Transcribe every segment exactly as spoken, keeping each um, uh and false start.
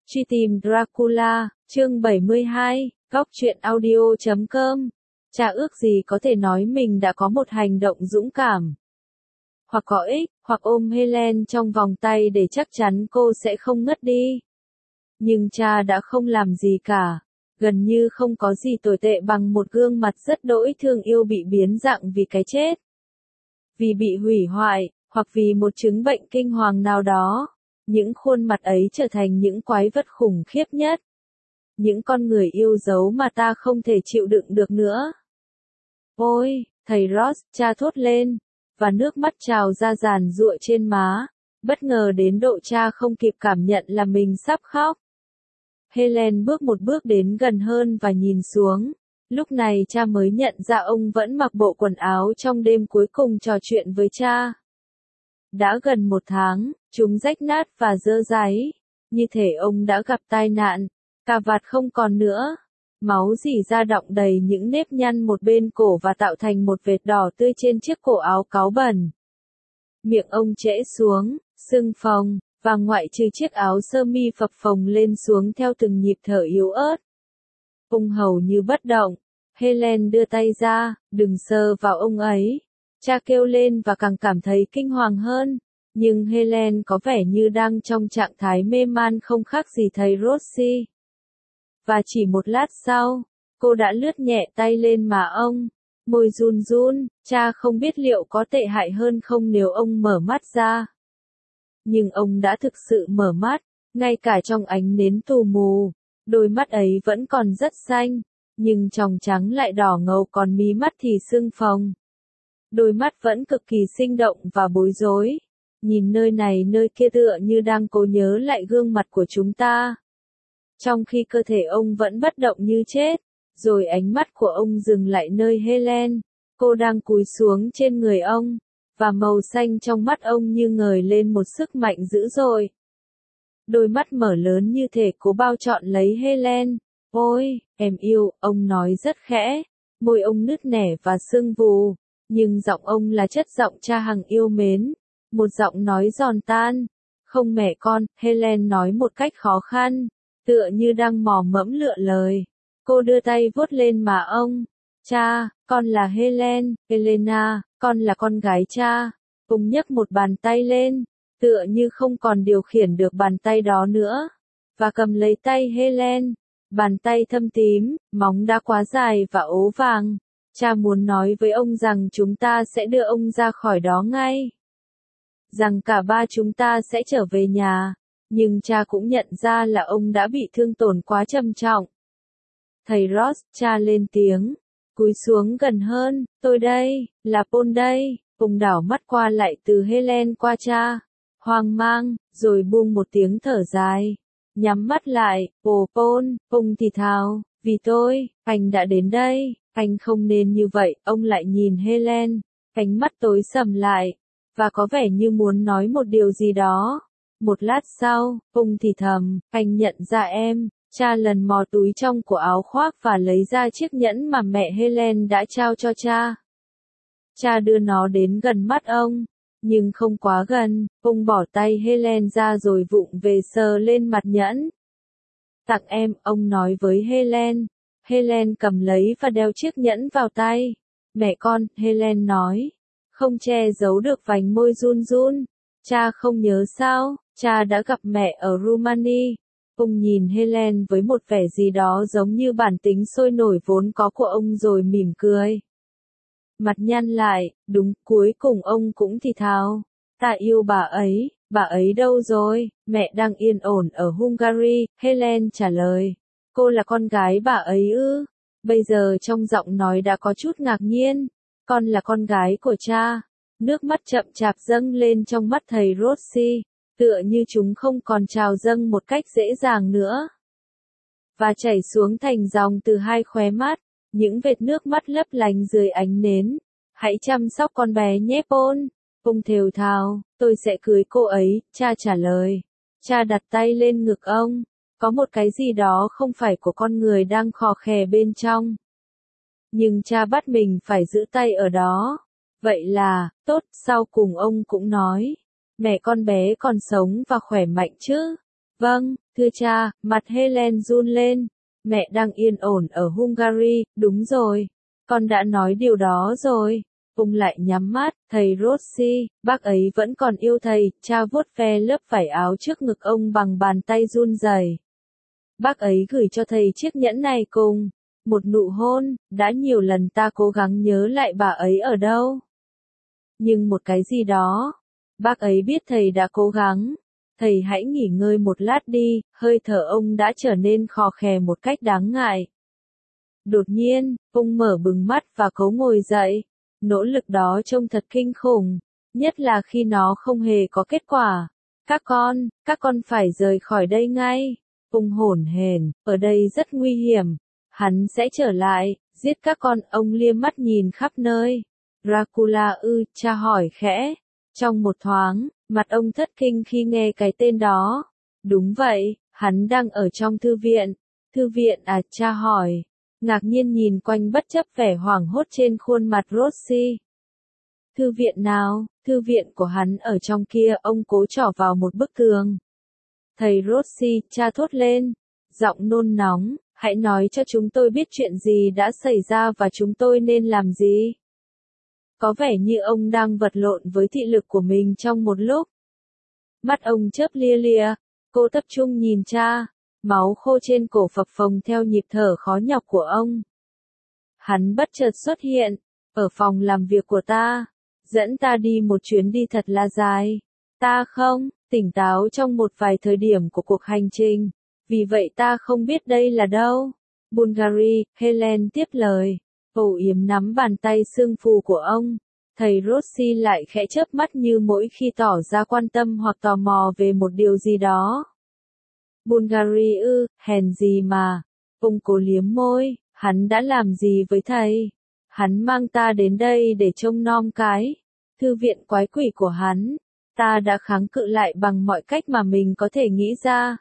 Truy tìm Dracula, chương bảy mươi hai, góc truyện audio chấm com. Cha ước gì có thể nói mình đã có một hành động dũng cảm. Hoặc có ích, hoặc ôm Helen trong vòng tay để chắc chắn cô sẽ không ngất đi. Nhưng cha đã không làm gì cả. Gần như không có gì tồi tệ bằng một gương mặt rất đỗi thương yêu bị biến dạng vì cái chết. Vì bị hủy hoại, hoặc vì một chứng bệnh kinh hoàng nào đó. Những khuôn mặt ấy trở thành những quái vật khủng khiếp nhất. Những con người yêu dấu mà ta không thể chịu đựng được nữa. Ôi, thầy Ross, cha thốt lên, và nước mắt trào ra giàn giụa trên má, bất ngờ đến độ cha không kịp cảm nhận là mình sắp khóc. Helen bước một bước đến gần hơn và nhìn xuống. Lúc này cha mới nhận ra ông vẫn mặc bộ quần áo trong đêm cuối cùng trò chuyện với cha. Đã gần một tháng, chúng rách nát và dơ dáy, như thể ông đã gặp tai nạn, cà vạt không còn nữa, máu rỉ ra đọng đầy những nếp nhăn một bên cổ và tạo thành một vệt đỏ tươi trên chiếc cổ áo cáu bẩn. Miệng ông trễ xuống, sưng phồng, và ngoại trừ chiếc áo sơ mi phập phồng lên xuống theo từng nhịp thở yếu ớt. Ông hầu như bất động. Helen đưa tay ra, đừng sờ vào ông ấy. Cha kêu lên và càng cảm thấy kinh hoàng hơn, nhưng Helen có vẻ như đang trong trạng thái mê man không khác gì thầy Rossi. Và chỉ một lát sau, cô đã lướt nhẹ tay lên má ông, môi run run, cha không biết liệu có tệ hại hơn không nếu ông mở mắt ra. Nhưng ông đã thực sự mở mắt, ngay cả trong ánh nến tù mù, đôi mắt ấy vẫn còn rất xanh, nhưng tròng trắng lại đỏ ngầu còn mí mắt thì sưng phồng. Đôi mắt vẫn cực kỳ sinh động và bối rối, nhìn nơi này nơi kia tựa như đang cố nhớ lại gương mặt của chúng ta. Trong khi cơ thể ông vẫn bất động như chết, rồi ánh mắt của ông dừng lại nơi Helen, cô đang cúi xuống trên người ông, và màu xanh trong mắt ông như ngời lên một sức mạnh dữ dội. Đôi mắt mở lớn như thể cố bao trọn lấy Helen. Ôi, em yêu, ông nói rất khẽ, môi ông nứt nẻ và sưng vù. Nhưng giọng ông là chất giọng cha hằng yêu mến, một giọng nói giòn tan. Không mẹ con, Helen nói một cách khó khăn, tựa như đang mò mẫm lựa lời. Cô đưa tay vuốt lên má ông. Cha, con là Helen, Helena, con là con gái cha. Ông nhấc một bàn tay lên, tựa như không còn điều khiển được bàn tay đó nữa, và cầm lấy tay Helen. Bàn tay thâm tím, móng đã quá dài và ố vàng. Cha muốn nói với ông rằng chúng ta sẽ đưa ông ra khỏi đó ngay. Rằng cả ba chúng ta sẽ trở về nhà. Nhưng cha cũng nhận ra là ông đã bị thương tổn quá trầm trọng. Thầy Ross, cha lên tiếng, cúi xuống gần hơn, tôi đây, là Paul đây. Ông đảo mắt qua lại từ Helen qua cha, hoang mang, rồi buông một tiếng thở dài. Nhắm mắt lại, ồ Paul, ông thì thào, vì tôi, anh đã đến đây. Anh không nên như vậy, ông lại nhìn Helen, ánh mắt tối sầm lại, và có vẻ như muốn nói một điều gì đó. Một lát sau, ông thì thầm, anh nhận ra em. Cha lần mò túi trong của áo khoác và lấy ra chiếc nhẫn mà mẹ Helen đã trao cho cha. Cha đưa nó đến gần mắt ông, nhưng không quá gần. Ông bỏ tay Helen ra rồi vụng về sờ lên mặt nhẫn. Tặng em, ông nói với Helen. Helen cầm lấy và đeo chiếc nhẫn vào tay. Mẹ con, Helen nói. Không che giấu được vành môi run run. Cha không nhớ sao, cha đã gặp mẹ ở Rumani. Ông nhìn Helen với một vẻ gì đó giống như bản tính sôi nổi vốn có của ông rồi mỉm cười. Mặt nhăn lại, đúng, cuối cùng ông cũng thì thào. Ta yêu bà ấy, bà ấy đâu rồi? Mẹ đang yên ổn ở Hungary, Helen trả lời. Cô là con gái bà ấy ư? Bây giờ trong giọng nói đã có chút ngạc nhiên. Con là con gái của cha. Nước mắt chậm chạp dâng lên trong mắt thầy Rossi, tựa như chúng không còn trào dâng một cách dễ dàng nữa, và chảy xuống thành dòng từ hai khóe mắt, những vệt nước mắt lấp lánh dưới ánh nến. Hãy chăm sóc con bé nhé Paul. Ông thều thào, tôi sẽ cưới cô ấy, cha trả lời. Cha đặt tay lên ngực ông. Có một cái gì đó không phải của con người đang khò khè bên trong. Nhưng cha bắt mình phải giữ tay ở đó. Vậy là, tốt, sau cùng ông cũng nói. Mẹ con bé còn sống và khỏe mạnh chứ? Vâng, thưa cha, mặt Helen run lên. Mẹ đang yên ổn ở Hungary, đúng rồi. Con đã nói điều đó rồi. Ông lại nhắm mắt, thầy Rossi, bác ấy vẫn còn yêu thầy, cha vuốt ve lớp vải áo trước ngực ông bằng bàn tay run rẩy. Bác ấy gửi cho thầy chiếc nhẫn này cùng một nụ hôn, đã nhiều lần ta cố gắng nhớ lại bà ấy ở đâu. Nhưng một cái gì đó, bác ấy biết thầy đã cố gắng. Thầy hãy nghỉ ngơi một lát đi, hơi thở ông đã trở nên khò khè một cách đáng ngại. Đột nhiên, ông mở bừng mắt và cố ngồi dậy. Nỗ lực đó trông thật kinh khủng, nhất là khi nó không hề có kết quả. Các con, các con phải rời khỏi đây ngay. Ông hổn hển, ở đây rất nguy hiểm. Hắn sẽ trở lại, giết các con. Ông liếc mắt nhìn khắp nơi. Dracula ư, cha hỏi khẽ. Trong một thoáng, mặt ông thất kinh khi nghe cái tên đó. Đúng vậy, hắn đang ở trong thư viện. Thư viện à, cha hỏi. Ngạc nhiên nhìn quanh bất chấp vẻ hoảng hốt trên khuôn mặt Rossi. Thư viện nào? Thư viện của hắn ở trong kia. Ông cố trỏ vào một bức tường. Thầy Rossi, cha thốt lên. Giọng nôn nóng, hãy nói cho chúng tôi biết chuyện gì đã xảy ra và chúng tôi nên làm gì. Có vẻ như ông đang vật lộn với thị lực của mình trong một lúc. Mắt ông chớp lia lia. Cô tập trung nhìn cha. Máu khô trên cổ phập phồng theo nhịp thở khó nhọc của ông. Hắn bất chợt xuất hiện, ở phòng làm việc của ta, dẫn ta đi một chuyến đi thật là dài. Ta không, tỉnh táo trong một vài thời điểm của cuộc hành trình, vì vậy ta không biết đây là đâu. Bulgaria, Helen tiếp lời, âu yếm nắm bàn tay sưng phù của ông. Thầy Rossi lại khẽ chớp mắt như mỗi khi tỏ ra quan tâm hoặc tò mò về một điều gì đó. Bulgaria ư, hèn gì mà. Ông cố liếm môi, hắn đã làm gì với thầy? Hắn mang ta đến đây để trông nom cái thư viện quái quỷ của hắn. Ta đã kháng cự lại bằng mọi cách mà mình có thể nghĩ ra.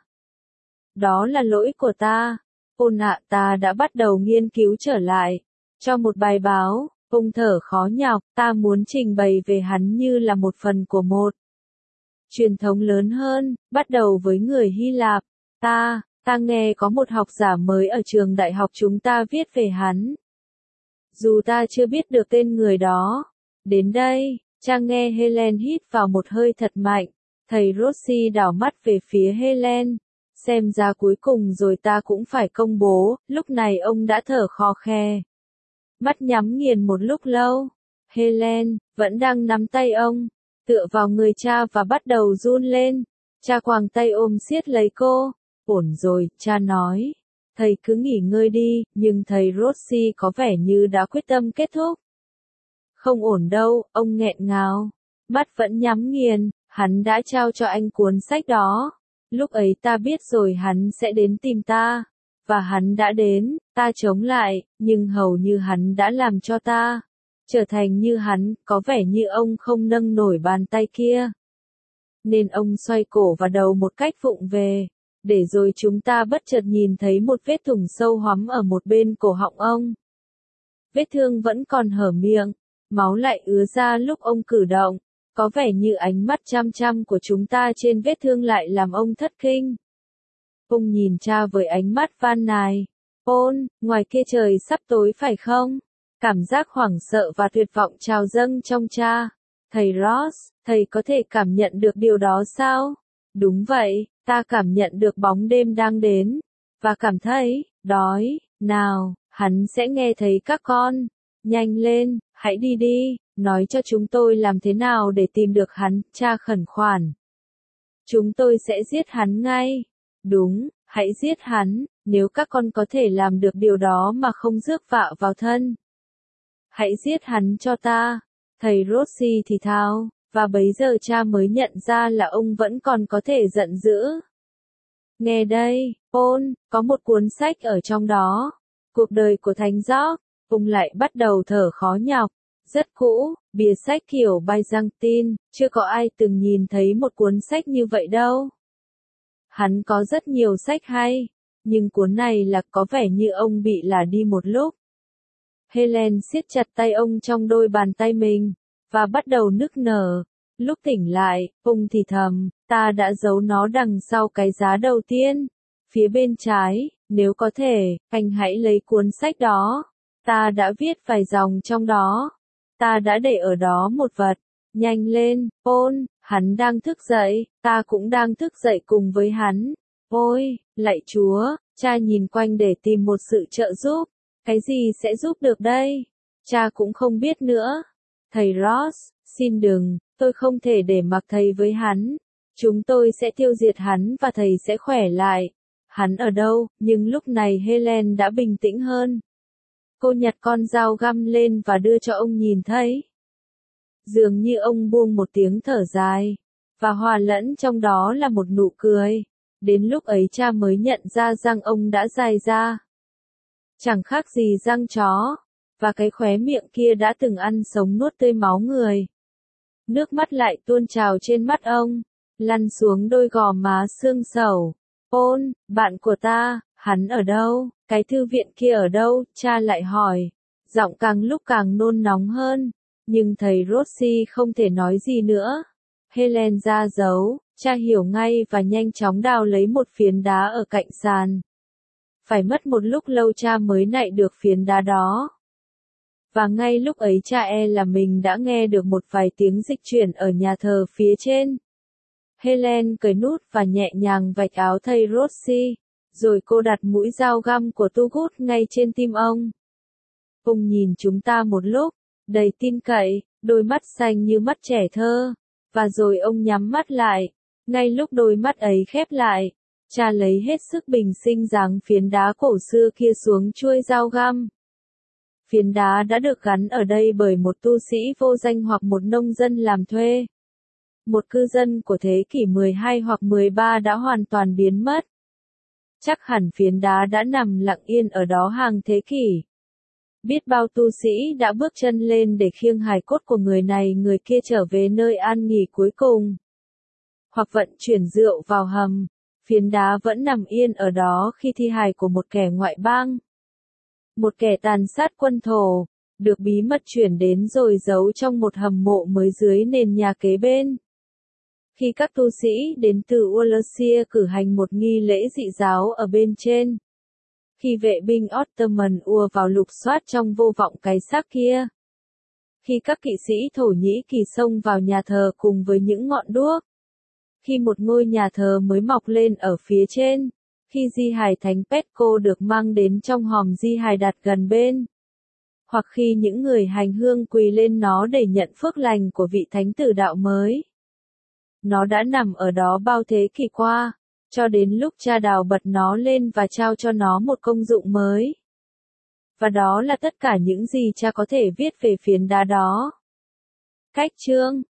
Đó là lỗi của ta. Ôn ạ, ta đã bắt đầu nghiên cứu trở lại. Cho một bài báo, ông thở khó nhọc, ta muốn trình bày về hắn như là một phần của một truyền thống lớn hơn, bắt đầu với người Hy Lạp. Ta, ta nghe có một học giả mới ở trường đại học chúng ta viết về hắn. Dù ta chưa biết được tên người đó. Đến đây, cha nghe Helen hít vào một hơi thật mạnh. Thầy Rossi đảo mắt về phía Helen. Xem ra cuối cùng rồi ta cũng phải công bố. Lúc này ông đã thở khò khe. Mắt nhắm nghiền một lúc lâu. Helen, vẫn đang nắm tay ông. Tựa vào người cha và bắt đầu run lên. Cha quàng tay ôm siết lấy cô. Ổn rồi, cha nói. Thầy cứ nghỉ ngơi đi, nhưng thầy Rossi có vẻ như đã quyết tâm kết thúc. Không ổn đâu, ông nghẹn ngào. Mắt vẫn nhắm nghiền, hắn đã trao cho anh cuốn sách đó. Lúc ấy ta biết rồi hắn sẽ đến tìm ta. Và hắn đã đến, ta chống lại, nhưng hầu như hắn đã làm cho ta trở thành như hắn, có vẻ như ông không nâng nổi bàn tay kia. Nên ông xoay cổ và đầu một cách vụng về. Để rồi chúng ta bất chợt nhìn thấy một vết thủng sâu hoắm ở một bên cổ họng ông. Vết thương vẫn còn hở miệng, máu lại ứa ra lúc ông cử động, có vẻ như ánh mắt chăm chăm của chúng ta trên vết thương lại làm ông thất kinh. Ông nhìn cha với ánh mắt van nài. Ôn, ngoài kia trời sắp tối phải không? Cảm giác hoảng sợ và tuyệt vọng trào dâng trong cha. Thầy Ross, thầy có thể cảm nhận được điều đó sao? Đúng vậy, ta cảm nhận được bóng đêm đang đến. Và cảm thấy, đói, nào, hắn sẽ nghe thấy các con. Nhanh lên, hãy đi đi, nói cho chúng tôi làm thế nào để tìm được hắn, cha khẩn khoản. Chúng tôi sẽ giết hắn ngay. Đúng, hãy giết hắn, nếu các con có thể làm được điều đó mà không rước vạ vào thân. Hãy giết hắn cho ta. Thầy Rossi thì thào, và bấy giờ cha mới nhận ra là ông vẫn còn có thể giận dữ. Nghe đây, Paul, có một cuốn sách ở trong đó. Cuộc đời của Thánh George. Ông lại bắt đầu thở khó nhọc. Rất cũ, bìa sách kiểu Byzantine, chưa có ai từng nhìn thấy một cuốn sách như vậy đâu. Hắn có rất nhiều sách hay, nhưng cuốn này là có vẻ như ông bị là đi một lúc. Helen siết chặt tay ông trong đôi bàn tay mình, và bắt đầu nức nở. Lúc tỉnh lại, ông thì thầm, ta đã giấu nó đằng sau cái giá đầu tiên. Phía bên trái, nếu có thể, anh hãy lấy cuốn sách đó. Ta đã viết vài dòng trong đó. Ta đã để ở đó một vật. Nhanh lên, Paul, hắn đang thức dậy, ta cũng đang thức dậy cùng với hắn. Ôi, lạy Chúa, cha nhìn quanh để tìm một sự trợ giúp. Cái gì sẽ giúp được đây? Cha cũng không biết nữa. Thầy Ross, xin đừng, tôi không thể để mặc thầy với hắn. Chúng tôi sẽ tiêu diệt hắn và thầy sẽ khỏe lại. Hắn ở đâu? Nhưng lúc này Helen đã bình tĩnh hơn. Cô nhặt con dao găm lên và đưa cho ông nhìn thấy. Dường như ông buông một tiếng thở dài, và hòa lẫn trong đó là một nụ cười. Đến lúc ấy cha mới nhận ra răng ông đã dài ra. Chẳng khác gì răng chó, và cái khóe miệng kia đã từng ăn sống nuốt tươi máu người. Nước mắt lại tuôn trào trên mắt ông, lăn xuống đôi gò má xương sầu. Paul, bạn của ta, hắn ở đâu? Cái thư viện kia ở đâu? Cha lại hỏi. Giọng càng lúc càng nôn nóng hơn. Nhưng thầy Rossi không thể nói gì nữa. Helen ra dấu, cha hiểu ngay và nhanh chóng đào lấy một phiến đá ở cạnh sàn. Phải mất một lúc lâu cha mới nạy được phiến đá đó. Và ngay lúc ấy cha e là mình đã nghe được một vài tiếng dịch chuyển ở nhà thờ phía trên. Helen cởi nút và nhẹ nhàng vạch áo thầy Rossi, rồi cô đặt mũi dao găm của Tugut ngay trên tim ông. Ông nhìn chúng ta một lúc, đầy tin cậy, đôi mắt xanh như mắt trẻ thơ, và rồi ông nhắm mắt lại. Ngay lúc đôi mắt ấy khép lại, cha lấy hết sức bình sinh giáng phiến đá cổ xưa kia xuống chuôi dao găm. Phiến đá đã được gắn ở đây bởi một tu sĩ vô danh hoặc một nông dân làm thuê. Một cư dân của thế kỷ mười hai hoặc mười ba đã hoàn toàn biến mất. Chắc hẳn phiến đá đã nằm lặng yên ở đó hàng thế kỷ. Biết bao tu sĩ đã bước chân lên để khiêng hài cốt của người này người kia trở về nơi an nghỉ cuối cùng. Hoặc vận chuyển rượu vào hầm, phiến đá vẫn nằm yên ở đó khi thi hài của một kẻ ngoại bang. Một kẻ tàn sát quân thổ, được bí mật chuyển đến rồi giấu trong một hầm mộ mới dưới nền nhà kế bên. Khi các tu sĩ đến từ Wallachia cử hành một nghi lễ dị giáo ở bên trên. Khi vệ binh Ottoman ùa vào lục soát trong vô vọng cái xác kia. Khi các kỵ sĩ Thổ Nhĩ Kỳ xông vào nhà thờ cùng với những ngọn đuốc. Khi một ngôi nhà thờ mới mọc lên ở phía trên. Khi di hài thánh Petco được mang đến trong hòm di hài đặt gần bên. Hoặc khi những người hành hương quỳ lên nó để nhận phước lành của vị thánh tử đạo mới. Nó đã nằm ở đó bao thế kỷ qua, cho đến lúc cha đào bật nó lên và trao cho nó một công dụng mới. Và đó là tất cả những gì cha có thể viết về phiến đá đó. Cách chương